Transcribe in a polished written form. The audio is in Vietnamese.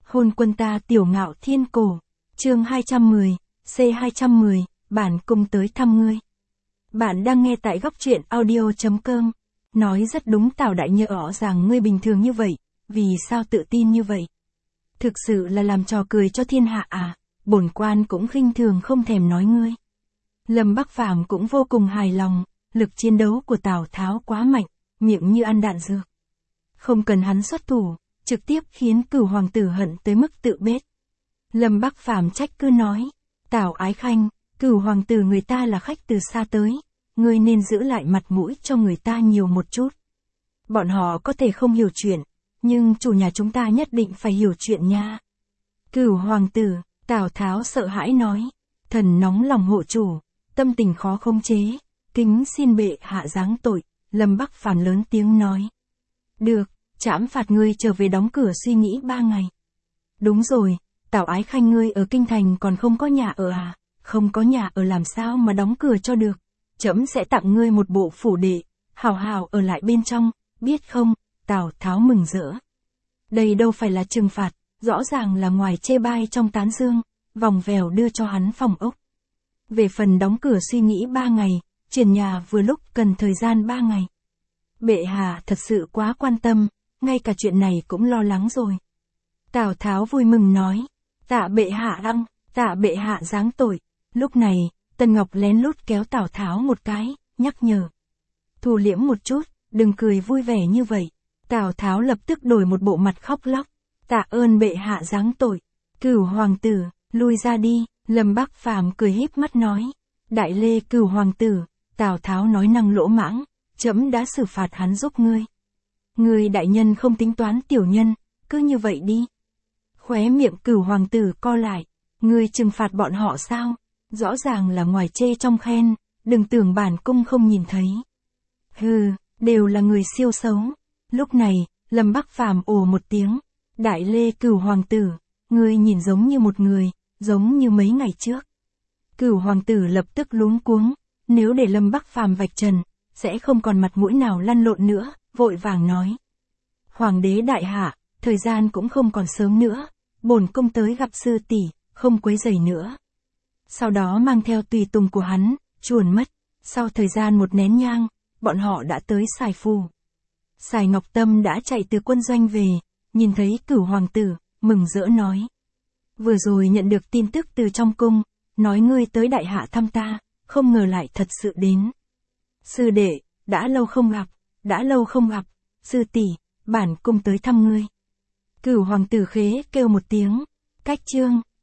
Hôn quân ta tiểu ngạo thiên cổ. Chương 210, C210, bản cung tới thăm ngươi. Bạn đang nghe tại góc truyện audio.com. Nói rất đúng, Tào đại nhỡ rõ ràng ngươi bình thường như vậy, vì sao tự tin như vậy? Thực sự là làm trò cười cho thiên hạ à? Bổn quan cũng khinh thường không thèm nói ngươi. Lâm Bắc Phàm cũng vô cùng hài lòng, lực chiến đấu của Tào Tháo quá mạnh, miệng như ăn đạn dược. Không cần hắn xuất thủ, trực tiếp khiến Cửu hoàng tử hận tới mức tự bết. Lâm Bắc Phàm trách cứ nói, Tào Ái Khanh, Cửu hoàng tử người ta là khách từ xa tới, ngươi nên giữ lại mặt mũi cho người ta nhiều một chút. Bọn họ có thể không hiểu chuyện, nhưng chủ nhà chúng ta nhất định phải hiểu chuyện nha. Cửu hoàng tử, Tào Tháo sợ hãi nói, thần nóng lòng hộ chủ, tâm tình khó khống chế, kính xin bệ hạ giáng tội. Lâm Bắc Phàm lớn tiếng nói, được, trẫm phạt ngươi trở về đóng cửa suy nghĩ 3 ngày. Đúng rồi, Tào Ái Khanh ngươi ở kinh thành còn không có nhà ở à? Không có nhà ở làm sao mà đóng cửa cho được? Trẫm sẽ tặng ngươi một bộ phủ đệ, hào hào ở lại bên trong, biết không? Tào Tháo mừng rỡ. Đây đâu phải là trừng phạt, rõ ràng là ngoài chê bai trong tán dương, vòng vèo đưa cho hắn phòng ốc. Về phần đóng cửa suy nghĩ 3 ngày, chuyển nhà vừa lúc cần thời gian 3 ngày. Bệ hạ thật sự quá quan tâm, ngay cả chuyện này cũng lo lắng rồi. Tào Tháo vui mừng nói, tạ bệ hạ đăng, tạ bệ hạ giáng tội. Lúc này, Tần Ngọc lén lút kéo Tào Tháo một cái, nhắc nhở. Thu liễm một chút, đừng cười vui vẻ như vậy. Tào Tháo lập tức đổi một bộ mặt khóc lóc. Tạ ơn bệ hạ giáng tội. Cửu hoàng tử, lui ra đi. Lâm Bắc Phàm cười híp mắt nói. Đại lê Cửu hoàng tử, Tào Tháo nói năng lỗ mãng, trẫm đã xử phạt hắn giúp ngươi. Ngươi đại nhân không tính toán tiểu nhân, cứ như vậy đi. Khóe miệng Cửu hoàng tử co lại. Ngươi trừng phạt bọn họ sao? Rõ ràng là ngoài chê trong khen, đừng tưởng bản cung không nhìn thấy. Hừ, đều là người siêu xấu. Lúc này, Lâm Bắc Phàm ồ một tiếng. Đại lê Cửu hoàng tử, ngươi nhìn giống như một người, giống như mấy ngày trước. Cửu hoàng tử lập tức luống cuống, nếu để Lâm Bắc Phàm vạch trần, sẽ không còn mặt mũi nào lăn lộn nữa, vội vàng nói. Hoàng đế đại hạ, thời gian cũng không còn sớm nữa, bổn cung tới gặp sư tỷ, không quấy rầy nữa. Sau đó mang theo tùy tùng của hắn, chuồn mất. Sau thời gian một nén nhang, bọn họ đã tới Sài Phù. Sài Ngọc Tâm đã chạy từ quân doanh về, nhìn thấy Cửu hoàng tử, mừng rỡ nói. Vừa rồi nhận được tin tức từ trong cung, nói ngươi tới đại hạ thăm ta, không ngờ lại thật sự đến. Sư đệ, đã lâu không gặp, sư tỷ, bản cung tới thăm ngươi. Cửu hoàng tử khế kêu một tiếng, cách chương.